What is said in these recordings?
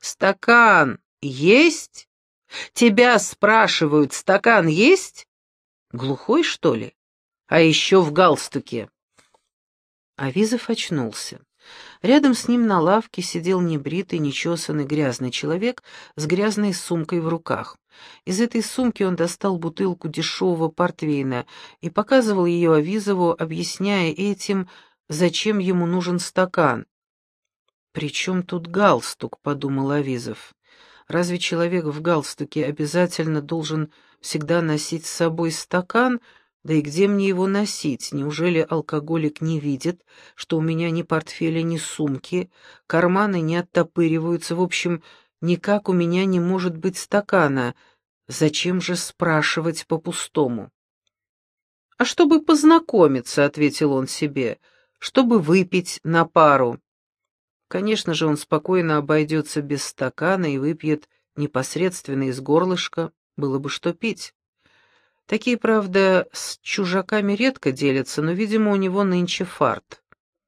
«Стакан есть? Тебя спрашивают, стакан есть? Глухой, что ли? А еще в галстуке». Авизов очнулся. Рядом с ним на лавке сидел небритый, нечесанный, грязный человек с грязной сумкой в руках. Из этой сумки он достал бутылку дешевого портвейна и показывал ее Авизову, объясняя этим, зачем ему нужен стакан. «При чем тут галстук?» — подумал Авизов. «Разве человек в галстуке обязательно должен всегда носить с собой стакан? Да и где мне его носить? Неужели алкоголик не видит, что у меня ни портфеля, ни сумки, карманы не оттопыриваются, в общем, никак у меня не может быть стакана? Зачем же спрашивать по-пустому?» «А чтобы познакомиться», — ответил он себе, — «чтобы выпить на пару». Конечно же, он спокойно обойдется без стакана и выпьет непосредственно из горлышка, было бы что пить. Такие, правда, с чужаками редко делятся, но, видимо, у него нынче фарт.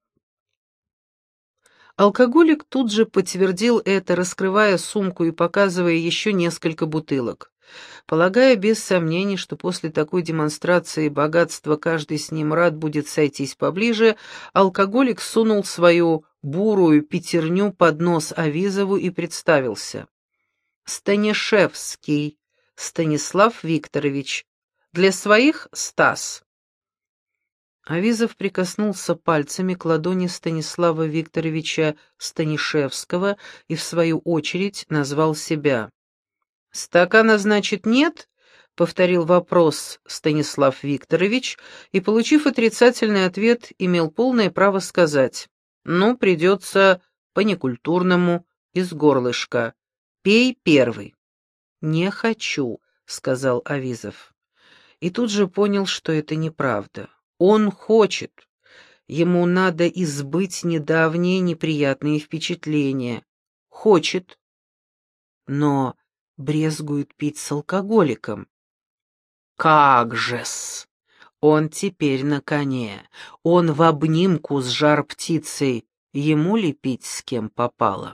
Алкоголик тут же подтвердил это, раскрывая сумку и показывая еще несколько бутылок. Полагая без сомнений, что после такой демонстрации богатства каждый с ним рад будет сойтись поближе, алкоголик сунул свою бурую пятерню под нос Авизову и представился. «Станишевский Станислав Викторович. Для своих — Стас». Авизов прикоснулся пальцами к ладони Станислава Викторовича Станишевского и, в свою очередь, назвал себя. «Стакана, значит, нет?» — повторил вопрос Станислав Викторович, и, получив отрицательный ответ, имел полное право сказать: «Ну, придется по-некультурному, из горлышка. Пей первый». «Не хочу», — сказал Авизов. И тут же понял, что это неправда. Он хочет. Ему надо избыть недавние неприятные впечатления. Хочет. Но брезгует пить с алкоголиком. Как же-с! Он теперь на коне. Он в обнимку с жар-птицей. Ему ли пить с кем попало?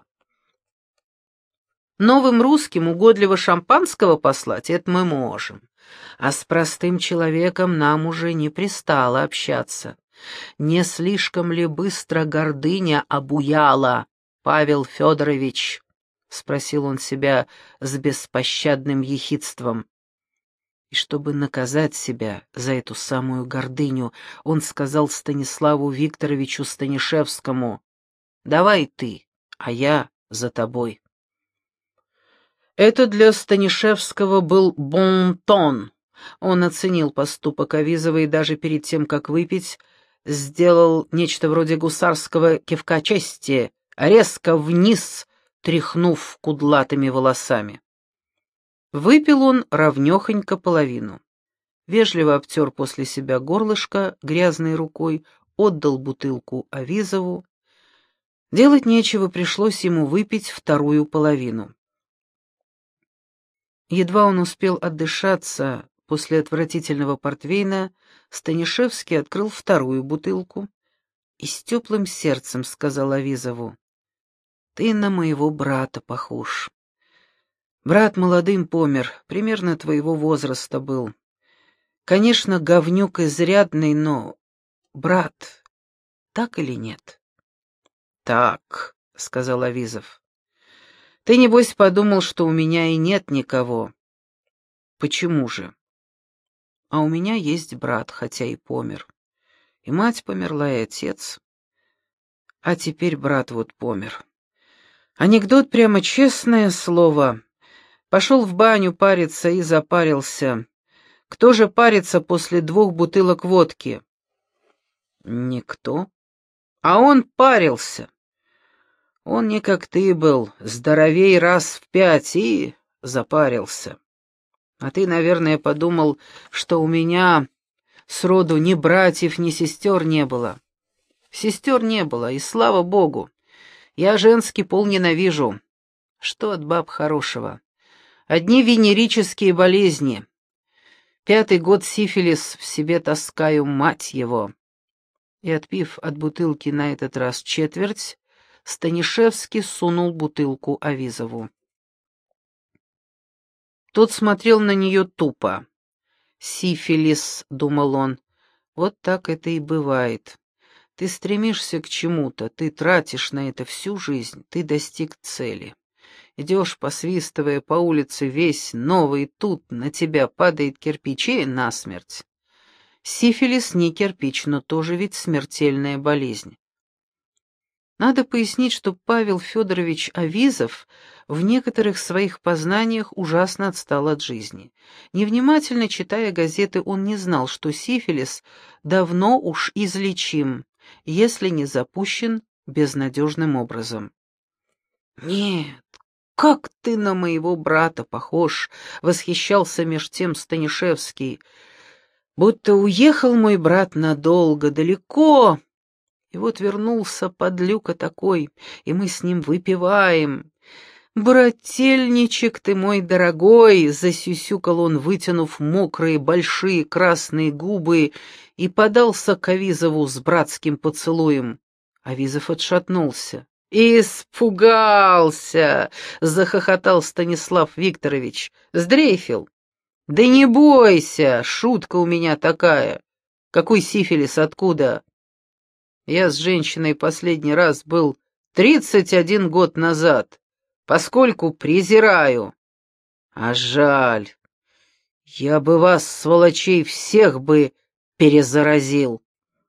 Новым русским угодливо шампанского послать — это мы можем. А с простым человеком нам уже не пристало общаться. Не слишком ли быстро гордыня обуяла, Павел Федорович? — спросил он себя с беспощадным ехидством. И чтобы наказать себя за эту самую гордыню, он сказал Станиславу Викторовичу Станишевскому: «Давай ты, а я за тобой». Это для Станишевского был бон-тон. Он оценил поступок Авизова и даже перед тем, как выпить, сделал нечто вроде гусарского кивка чести, резко вниз, тряхнув кудлатыми волосами. Выпил он ровнёхонько половину. Вежливо обтер после себя горлышко грязной рукой, отдал бутылку Авизову. Делать нечего, пришлось ему выпить вторую половину. Едва он успел отдышаться после отвратительного портвейна, Станишевский открыл вторую бутылку и с теплым сердцем сказал Авизову: «Ты на моего брата похож. Брат молодым помер, примерно твоего возраста был. Конечно, говнюк изрядный, но... брат, так или нет?» «Так», — сказал Авизов. «Ты, небось, подумал, что у меня и нет никого». «Почему же?» «А у меня есть брат, хотя и помер. И мать померла, и отец. А теперь брат вот помер. Анекдот, прямо честное слово. Пошел в баню париться и запарился. Кто же парится после 2 бутылок водки?» «Никто. А он парился. Он не как ты был, здоровей раз в 5 и запарился. А ты, наверное, подумал, что у меня сроду ни братьев, ни сестер не было. Сестер не было, и слава богу. Я женский пол ненавижу. Что от баб хорошего? Одни венерические болезни. 5-й год сифилис в себе таскаю, мать его». И, отпив от бутылки на этот раз четверть, Станишевский сунул бутылку Авизову. Тот смотрел на нее тупо. «Сифилис», — думал он, — «вот так это и бывает. Ты стремишься к чему-то, ты тратишь на это всю жизнь, ты достиг цели. Идешь, посвистывая по улице, весь новый, тут на тебя падает кирпич и насмерть. Сифилис не кирпич, но тоже ведь смертельная болезнь». Надо пояснить, что Павел Федорович Авизов в некоторых своих познаниях ужасно отстал от жизни. Невнимательно читая газеты, он не знал, что сифилис давно уж излечим, если не запущен безнадежным образом. «Нет, как ты на моего брата похож!» — восхищался меж тем Станишевский. «Будто уехал мой брат надолго, далеко, и вот вернулся подлюка такой, и мы с ним выпиваем. Брательничек ты мой дорогой!» — засюсюкал он, вытянув мокрые большие красные губы, и подался к Авизову с братским поцелуем. Авизов отшатнулся. «Испугался!» — захохотал Станислав Викторович. «Сдрейфил!» «Да не бойся, шутка у меня такая. Какой сифилис, откуда?» «Я с женщиной последний раз был 31 год назад, поскольку презираю. А жаль, я бы вас, сволочей, всех бы перезаразил».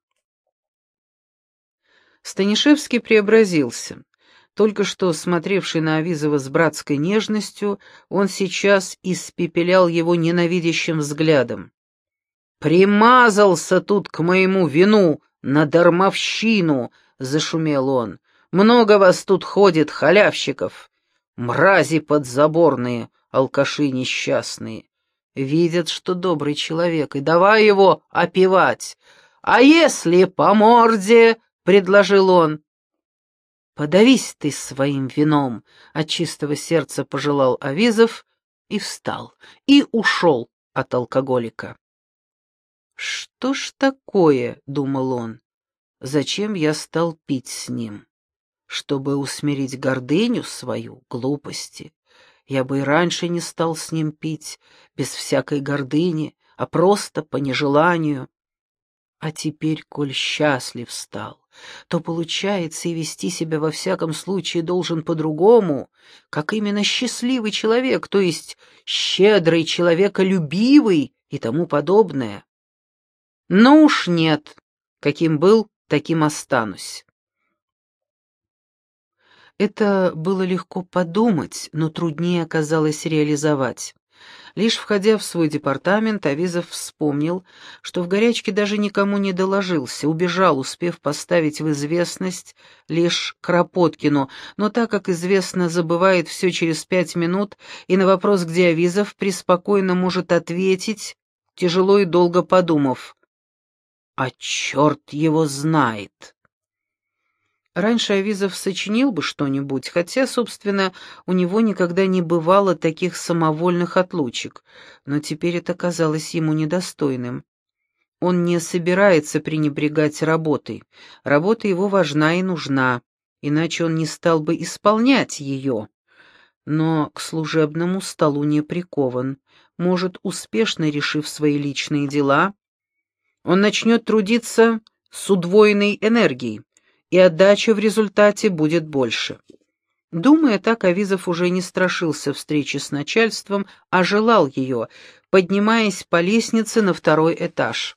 Станишевский преобразился. Только что смотревший на Авизова с братской нежностью, он сейчас испепелял его ненавидящим взглядом. «Примазался тут к моему вину на дармовщину!» — зашумел он. «Много вас тут ходит, халявщиков! Мрази подзаборные, алкаши несчастные! Видят, что добрый человек, и давай его опевать! А если по морде?» — предложил он. «Подавись ты своим вином!» — от чистого сердца пожелал Авизов и встал, и ушел от алкоголика. «Что ж такое?» — думал он. «Зачем я стал пить с ним? Чтобы усмирить гордыню свою, глупости. Я бы и раньше не стал с ним пить, без всякой гордыни, а просто по нежеланию. А теперь, коль счастлив стал, то, получается, и вести себя во всяком случае должен по-другому, как именно счастливый человек, то есть щедрый, человеколюбивый и тому подобное. Но уж нет, каким был, таким останусь». Это было легко подумать, но труднее оказалось реализовать. Лишь входя в свой департамент, Авизов вспомнил, что в горячке даже никому не доложился, убежал, успев поставить в известность лишь Кропоткину, но так как, известно, забывает все через 5 минут, и на вопрос, где Авизов, преспокойно может ответить, тяжело и долго подумав: «А черт его знает!» Раньше Авизов сочинил бы что-нибудь, хотя, собственно, у него никогда не бывало таких самовольных отлучек, но теперь это казалось ему недостойным. Он не собирается пренебрегать работой. Работа его важна и нужна, иначе он не стал бы исполнять ее. Но к служебному столу не прикован. Может, успешно решив свои личные дела, он начнет трудиться с удвоенной энергией, и отдача в результате будет больше. Думая так, Авизов уже не страшился встречи с начальством, а желал ее, поднимаясь по лестнице на 2-й этаж.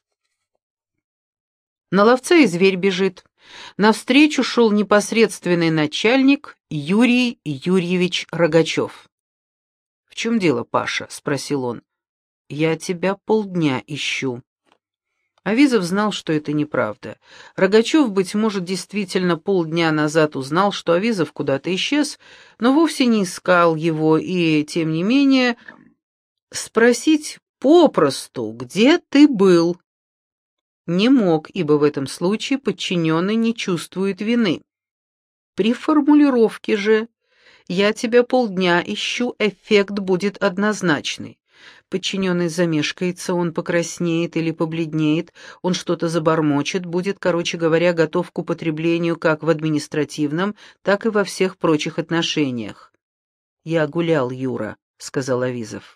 На ловца и зверь бежит. Навстречу шел непосредственный начальник Юрий Юрьевич Рогачев. «В чем дело, Паша?» — спросил он. «Я тебя полдня ищу». Авизов знал, что это неправда. Рогачев, быть может, действительно полдня назад узнал, что Авизов куда-то исчез, но вовсе не искал его, и, тем не менее, спросить попросту, где ты был, не мог, ибо в этом случае подчиненный не чувствует вины. При формулировке же «я тебя полдня ищу» эффект будет однозначный. Подчиненный замешкается, он покраснеет или побледнеет, он что-то забормочет, будет, короче говоря, готов к употреблению как в административном, так и во всех прочих отношениях. «Я гулял, Юра», — сказал Авизов.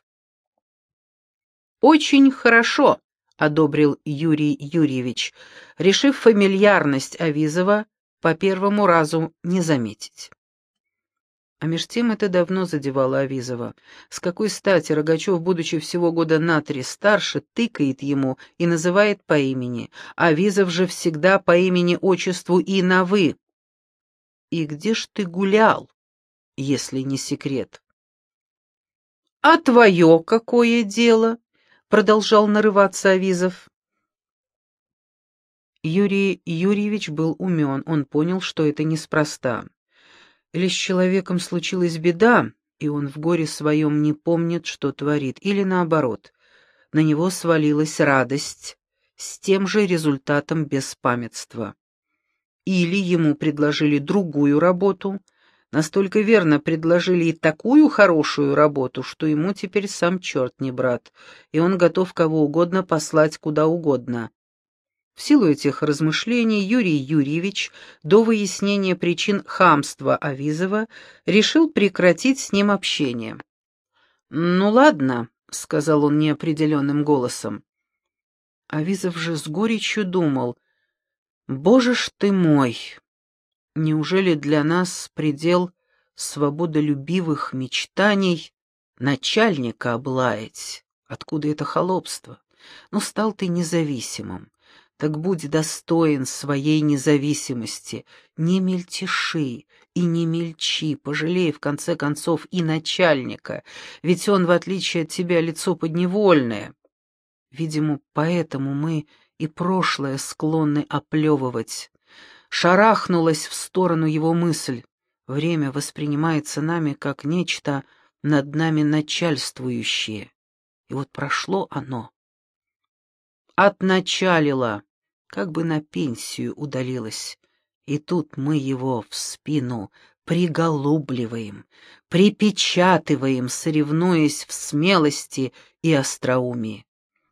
«Очень хорошо», — одобрил Юрий Юрьевич, решив фамильярность Авизова по первому разу не заметить. А меж тем это давно задевало Авизова. С какой стати Рогачев, будучи всего года на 3 старше, тыкает ему и называет по имени, а Авизов же всегда по имени-отчеству и на «вы». «И где ж ты гулял, если не секрет?» «А твое какое дело?» — продолжал нарываться Авизов. Юрий Юрьевич был умен, он понял, что это неспроста. Или с человеком случилась беда, и он в горе своем не помнит, что творит, или наоборот, на него свалилась радость с тем же результатом беспамятства. Или ему предложили другую работу, настолько верно предложили и такую хорошую работу, что ему теперь сам черт не брат, и он готов кого угодно послать куда угодно. В силу этих размышлений Юрий Юрьевич до выяснения причин хамства Авизова решил прекратить с ним общение. «Ну ладно», — сказал он неопределенным голосом. Авизов же с горечью думал: «Боже ж ты мой! Неужели для нас предел свободолюбивых мечтаний начальника облаять? Откуда это холопство? Ну, стал ты независимым. Так будь достоин своей независимости, не мельтеши и не мельчи, пожалей в конце концов и начальника, ведь он, в отличие от тебя, лицо подневольное. Видимо, поэтому мы и прошлое склонны оплевывать». Шарахнулась в сторону его мысль. Время воспринимается нами как нечто над нами начальствующее. И вот прошло оно. Отначалило, как бы на пенсию удалилось. И тут мы его в спину приголубливаем, припечатываем, соревнуясь в смелости и остроумии.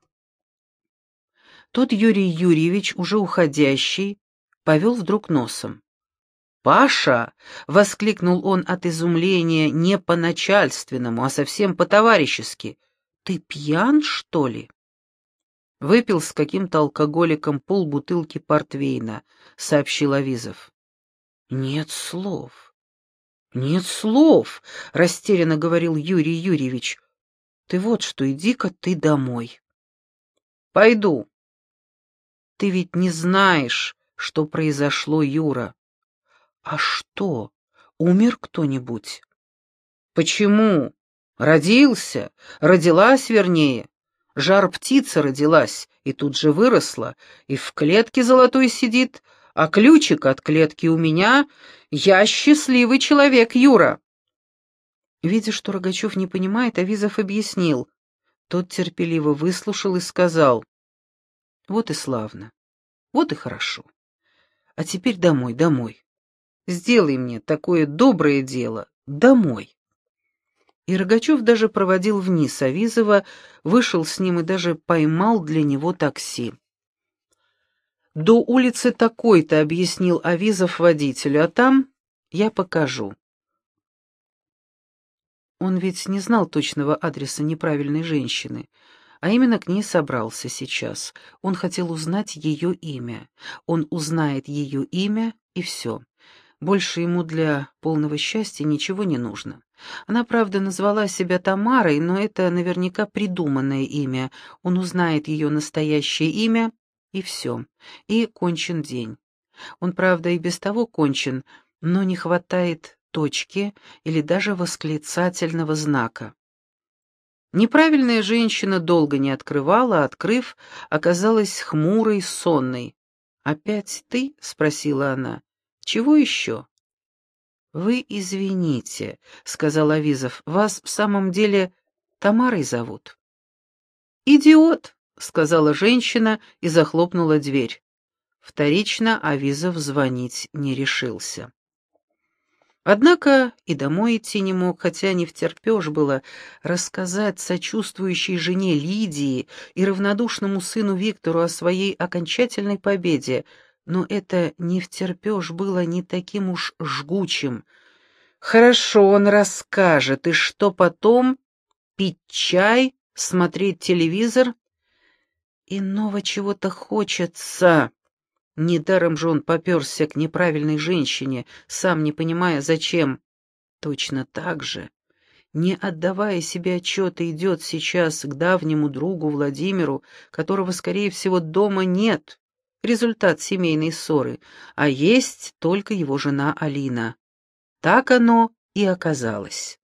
Тот Юрий Юрьевич, уже уходящий, повел вдруг носом. «Паша!» — воскликнул он от изумления не по-начальственному, а совсем по-товарищески. «Ты пьян, что ли?» «Выпил с каким-то алкоголиком полбутылки портвейна», — сообщил Авизов. «Нет слов. Нет слов», — растерянно говорил Юрий Юрьевич. «Ты вот что, иди-ка ты домой». «Пойду». «Ты ведь не знаешь, что произошло, Юра». «А что, умер кто-нибудь?» «Почему? Родился, родилась, вернее. Жар-птица родилась, и тут же выросла, и в клетке золотой сидит, а ключик от клетки у меня. Я счастливый человек, Юра». Видя, что Рогачев не понимает, Авизов объяснил. Тот терпеливо выслушал и сказал: «Вот и славно, вот и хорошо. А теперь домой, домой. Сделай мне такое доброе дело, домой». И Рогачев даже проводил вниз Авизова, вышел с ним и даже поймал для него такси. «До улицы такой-то», — объяснил Авизов водителю, — «а там я покажу». Он ведь не знал точного адреса неправильной женщины, а именно к ней собрался сейчас. Он хотел узнать ее имя. Он узнает ее имя, и все. Больше ему для полного счастья ничего не нужно. Она, правда, назвала себя Тамарой, но это наверняка придуманное имя. Он узнает ее настоящее имя, и все. И кончен день. Он, правда, и без того кончен, но не хватает точки или даже восклицательного знака. Неправильная женщина долго не открывала, а, открыв, оказалась хмурой, сонной. «Опять ты?» — спросила она. «Чего еще?» «Вы извините», — сказал Авизов, — «вас в самом деле Тамарой зовут?» «Идиот», — сказала женщина и захлопнула дверь. Вторично Авизов звонить не решился. Однако и домой идти не мог, хотя не втерпешь было рассказать сочувствующей жене Лидии и равнодушному сыну Виктору о своей окончательной победе, но это не втерпешь было не таким уж жгучим. Хорошо, он расскажет, и что потом? Пить чай, смотреть телевизор? Иного чего-то хочется. Недаром же он попёрся к неправильной женщине, сам не понимая, зачем. Точно так же, не отдавая себе отчета, идет сейчас к давнему другу Владимиру, которого, скорее всего, дома нет, результат семейной ссоры, а есть только его жена Алина. Так оно и оказалось.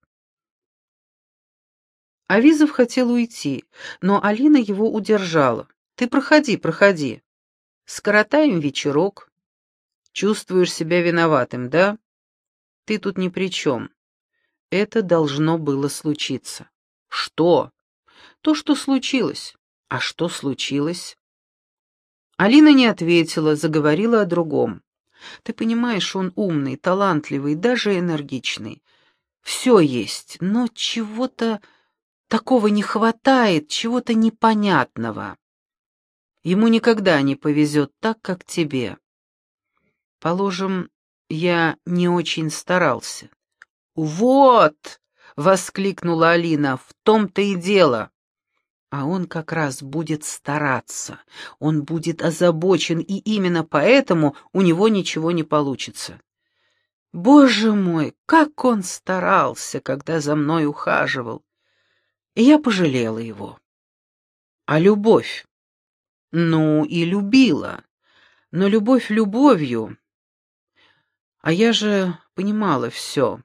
Авизов хотел уйти, но Алина его удержала. «Ты проходи, проходи. Скоротаем вечерок. Чувствуешь себя виноватым, да? Ты тут ни при чем. Это должно было случиться». «Что?» «То, что случилось». «А что случилось?» Алина не ответила, заговорила о другом. «Ты понимаешь, он умный, талантливый, даже энергичный. Все есть, но чего-то такого не хватает, чего-то непонятного. Ему никогда не повезет так, как тебе. Положим, я не очень старался». «Вот!» — воскликнула Алина, — «в том-то и дело». А он как раз будет стараться, он будет озабочен, и именно поэтому у него ничего не получится. Боже мой, как он старался, когда за мной ухаживал. И я пожалела его. А любовь? Ну, и любила. Но любовь любовью. А я же понимала все.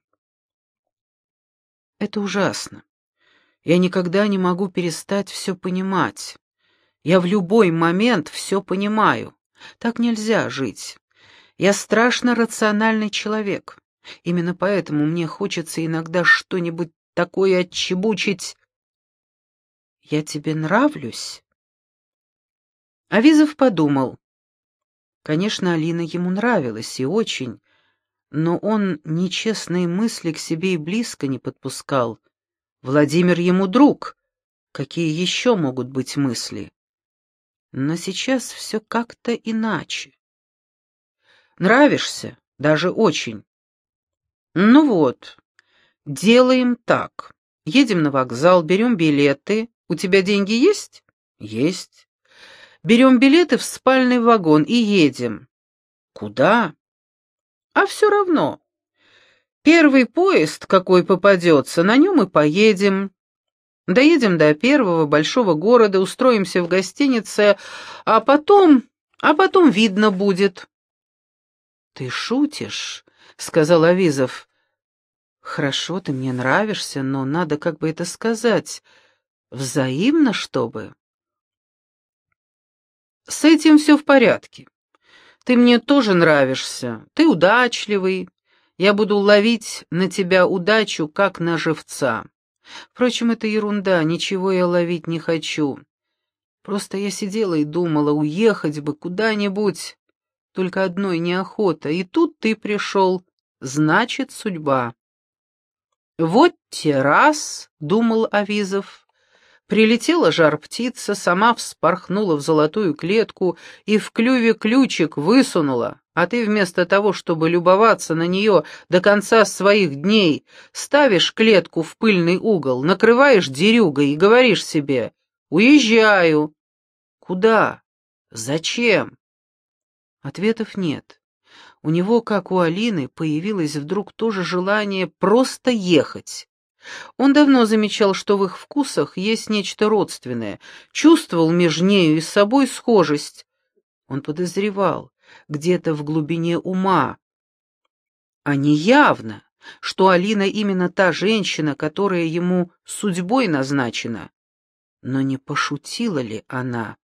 Это ужасно. Я никогда не могу перестать все понимать. Я в любой момент все понимаю. Так нельзя жить. Я страшно рациональный человек. Именно поэтому мне хочется иногда что-нибудь такое отчебучить. Я тебе нравлюсь? Авизов подумал. Конечно, Алина ему нравилась, и очень, но он нечестные мысли к себе и близко не подпускал. Владимир ему друг. Какие еще могут быть мысли? Но сейчас все как-то иначе. Нравишься, даже очень. Ну вот, делаем так. Едем на вокзал, берем билеты. У тебя деньги есть? Есть. Берем билеты в спальный вагон и едем. Куда? А все равно. Первый поезд, какой попадется, на нем и поедем. Доедем до первого большого города, устроимся в гостинице, а потом видно будет. Ты шутишь, сказал Авизов. Хорошо, ты мне нравишься, но надо, как бы это сказать, взаимно, чтобы. С этим все в порядке. Ты мне тоже нравишься, ты удачливый. Я буду ловить на тебя удачу, как на живца. Впрочем, это ерунда, ничего я ловить не хочу. Просто я сидела и думала, уехать бы куда-нибудь. Только одной неохота, и тут ты пришел. Значит, судьба. Вот те раз, думал Авизов. Прилетела жар-птица, сама вспорхнула в золотую клетку и в клюве ключик высунула, а ты вместо того, чтобы любоваться на нее до конца своих дней, ставишь клетку в пыльный угол, накрываешь дерюгой и говоришь себе: «Уезжаю». Куда? Зачем? Ответов нет. У него, как у Алины, появилось вдруг тоже желание просто ехать. Он давно замечал, что в их вкусах есть нечто родственное, чувствовал между нею и собой схожесть. Он подозревал, где-то в глубине ума, а не явно, что Алина именно та женщина, которая ему судьбой назначена. Но не пошутила ли она?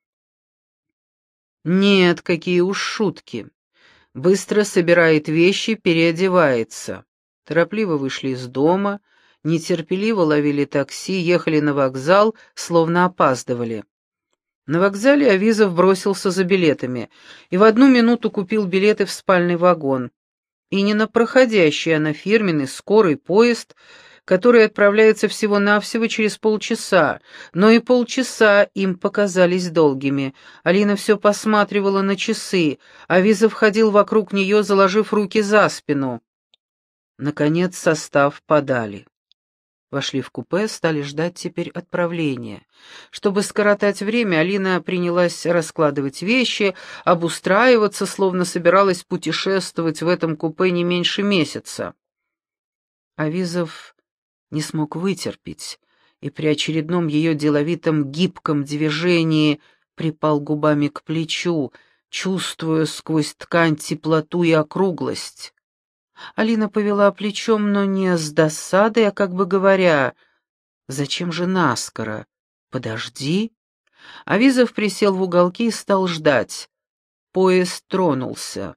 Нет, какие уж шутки. Быстро собирает вещи, переодевается. Торопливо вышли из дома, нетерпеливо ловили такси, ехали на вокзал, словно опаздывали. На вокзале Авизов бросился за билетами и в одну минуту купил билеты в спальный вагон. И не на проходящий, а на фирменный скорый поезд, который отправляется всего-навсего через полчаса, но и полчаса им показались долгими. Алина все посматривала на часы, а Визов ходил вокруг нее, заложив руки за спину. Наконец состав подали. Вошли в купе, стали ждать теперь отправления. Чтобы скоротать время, Алина принялась раскладывать вещи, обустраиваться, словно собиралась путешествовать в этом купе не меньше месяца. Авизов не смог вытерпеть, и при очередном ее деловитом гибком движении припал губами к плечу, чувствуя сквозь ткань теплоту и округлость. Алина повела плечом, но не с досадой, а как бы говоря: «Зачем же наскоро? Подожди». Авизов присел в уголке и стал ждать. Поезд тронулся.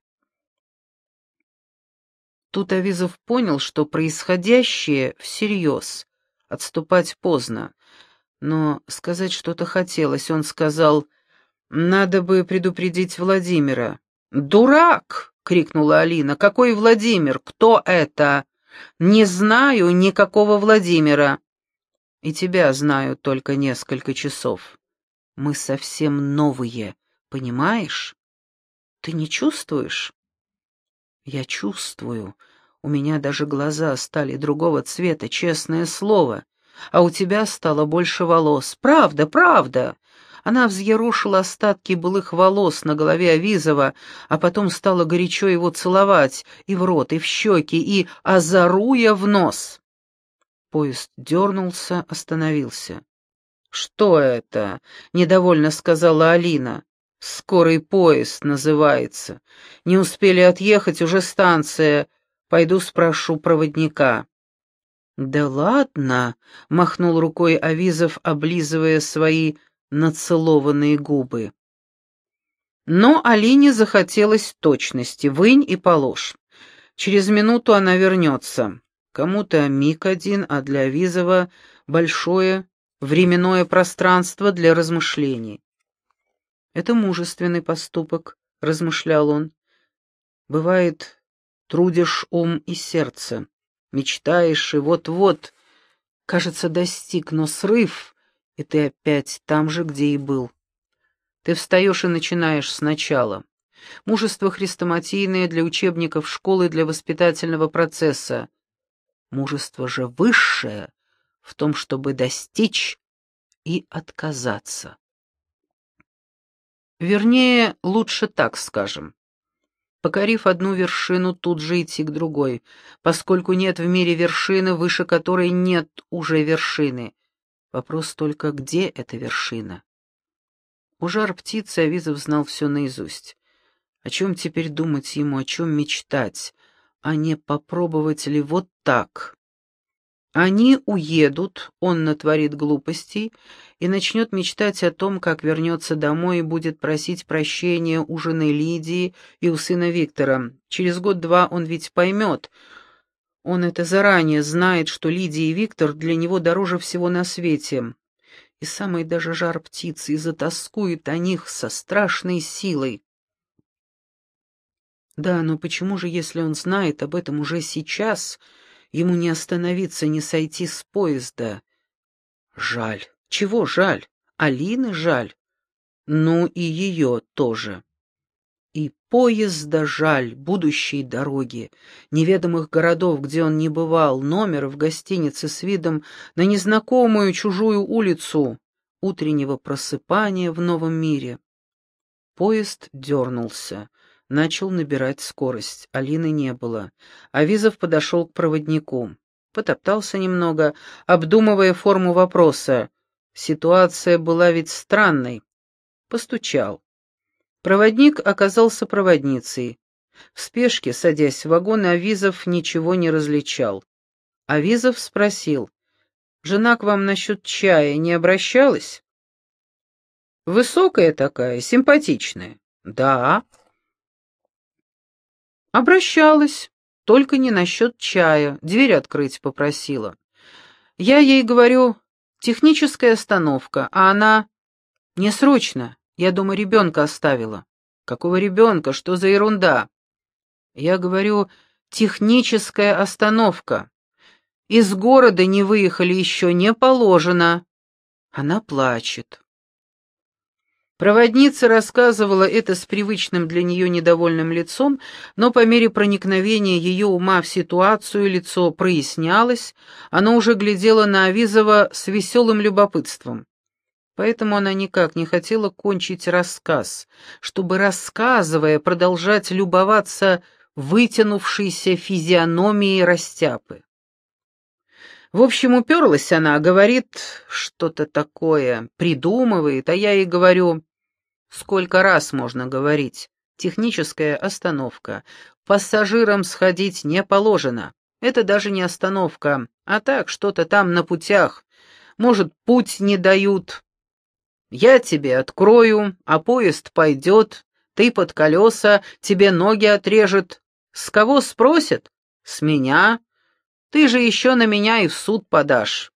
Тут Авизов понял, что происходящее всерьез. Отступать поздно. Но сказать что-то хотелось. Он сказал: «Надо бы предупредить Владимира». «Дурак!» — крикнула Алина. «Какой Владимир? Кто это?» «Не знаю никакого Владимира». «И тебя знаю только несколько часов. Мы совсем новые, понимаешь? Ты не чувствуешь?» «Я чувствую. У меня даже глаза стали другого цвета, честное слово. А у тебя стало больше волос. Правда, правда!» Она взъерошила остатки былых волос на голове Авизова, а потом стала горячо его целовать и в рот, и в щеки, и озаруя в нос. Поезд дернулся, остановился. «Что это?» — недовольно сказала Алина. «Скорый поезд называется. Не успели отъехать, уже станция. Пойду спрошу проводника». «Да ладно», — махнул рукой Авизов, облизывая свои нацелованные губы. Но Алине захотелось точности, вынь и положь. Через минуту она вернется. Кому-то миг один, а для Авизова большое временное пространство для размышлений. «Это мужественный поступок», — размышлял он. «Бывает, трудишь ум и сердце, мечтаешь, и вот-вот, кажется, достиг, но срыв, и ты опять там же, где и был. Ты встаешь и начинаешь сначала. Мужество хрестоматийное для учебников школы, для воспитательного процесса. Мужество же высшее в том, чтобы достичь и отказаться. Вернее, лучше так скажем. Покорив одну вершину, тут же идти к другой, поскольку нет в мире вершины, выше которой нет уже вершины. Вопрос только, где эта вершина? У жар-птицы Авизов знал все наизусть. О чем теперь думать ему, о чем мечтать? А не попробовать ли вот так? Они уедут, он натворит глупостей и начнет мечтать о том, как вернется домой и будет просить прощения у жены Лидии и у сына Виктора. Через год-два он ведь поймет. Он это заранее знает, что Лидия и Виктор для него дороже всего на свете. И самый даже жар птицы и затоскует о них со страшной силой. Да, но почему же, если он знает об этом уже сейчас, ему не остановиться, не сойти с поезда? Жаль. Чего жаль? Алины жаль. Ну и ее тоже. И поезда жаль, будущей дороги, неведомых городов, где он не бывал, номера в гостинице с видом на незнакомую чужую улицу, утреннего просыпания в новом мире. Поезд дернулся, начал набирать скорость. Алины не было. Авизов подошел к проводнику. Потоптался немного, обдумывая форму вопроса. Ситуация была ведь странной. Постучал. Проводник оказался проводницей. В спешке, садясь в вагон, Авизов ничего не различал. Авизов спросил: «Жена к вам насчет чая не обращалась?» «Высокая такая, симпатичная». «Да». «Обращалась, только не насчет чая, дверь открыть попросила. Я ей говорю: техническая остановка, а она: не срочно. Я дома ребенка оставила». «Какого ребенка? Что за ерунда?» Я говорю: Техническая остановка. Из города не выехали еще, не положено. Она плачет. Проводница рассказывала это с привычным для нее недовольным лицом, но по мере проникновения ее ума в ситуацию лицо прояснялось, оно уже глядело на Авизова с веселым любопытством. Поэтому она никак не хотела кончить рассказ, чтобы, рассказывая, продолжать любоваться вытянувшейся физиономией растяпы. В общем, уперлась она, говорит что-то такое, придумывает, а я ей говорю, сколько раз можно говорить, техническая остановка, пассажирам сходить не положено, это даже не остановка, а так что-то там на путях, может, путь не дают. Я тебе открою, а поезд пойдет, ты под колеса, тебе ноги отрежет. С кого спросят? С меня. Ты же еще на меня и в суд подашь.